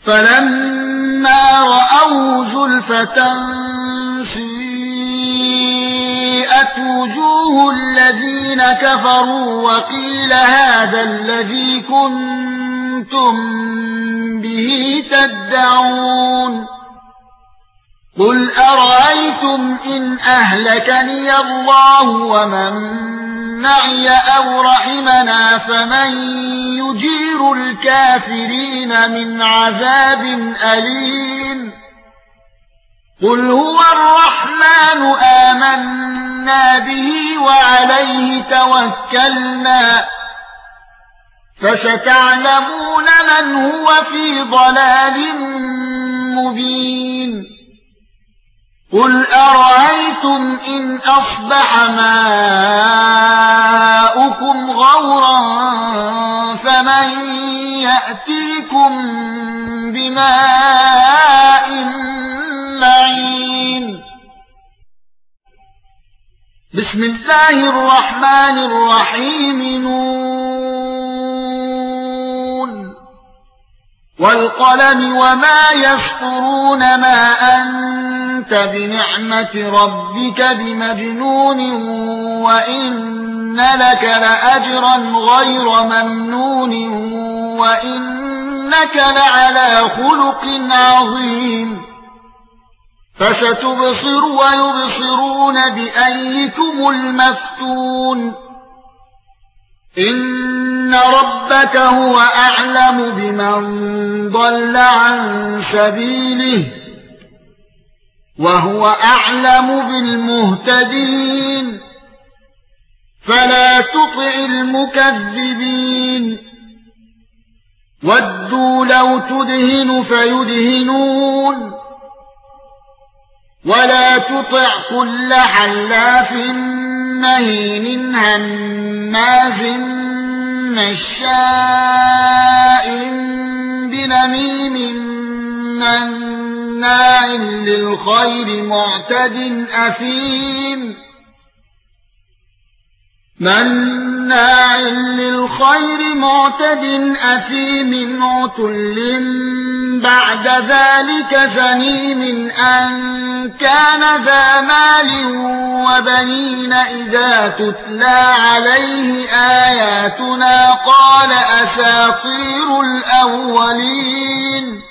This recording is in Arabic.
فَلَمَّا رَأَوْهُ زُلْفَةً سِيئَتْ وُجُوهُ الَّذِينَ كَفَرُوا وَقِيلَ هَذَا الَّذِي كُنتُم بِهِ تَدَّعُونَ قُلْ أَرَأَيْتُمْ إِنْ أَهْلَكَنِيَ اللَّهُ وَمَن مَّعِيَ أَوْ رَحِمَنَا فَمَن يُجِيرُ الْكَافِرِينَ مِنْ عَذَابٍ أَلِيمٍ قُلْ هُوَ الرَّحْمَنُ آمَنَّا بِهِ وَعَلَيْهِ تَوَكَّلْنَا فَسَتَعْلَمُونَ مَنْ هُوَ فِي ضَلَالٍ مُبِينٍ قُلْ أَرَأَيْتُمْ إِنْ أَصْبَحَ مَاؤُكُمْ غَوْرًا فَمَن يَأْتِيكُم بِمَاءٍ مَّعِينٍ بسم الله الرحمن الرحيم نون والقلم وما يسطرون ما أنت بنعمة ربك بمجنون وإن لك لأجرا غير ممنون وإنك لعلى خلق عظيم فستبصر ويبصرون بأيكم المفتون إن ربك هو أعلم بمن ضل عن سبيله وهو أعلم بالمهتدين فلا تطع المكذبين ودوا لو تدهن فيدهنون ولا تطع كل حلاف مهين هماز مشاء بنميم مناع للخير معتد أثيم مناع للخير معتد أثيم عتل بعد ذلك زنيم أن كان ذا مال وبنين إذا تتلى عليه آياتنا قال أساطير الأولين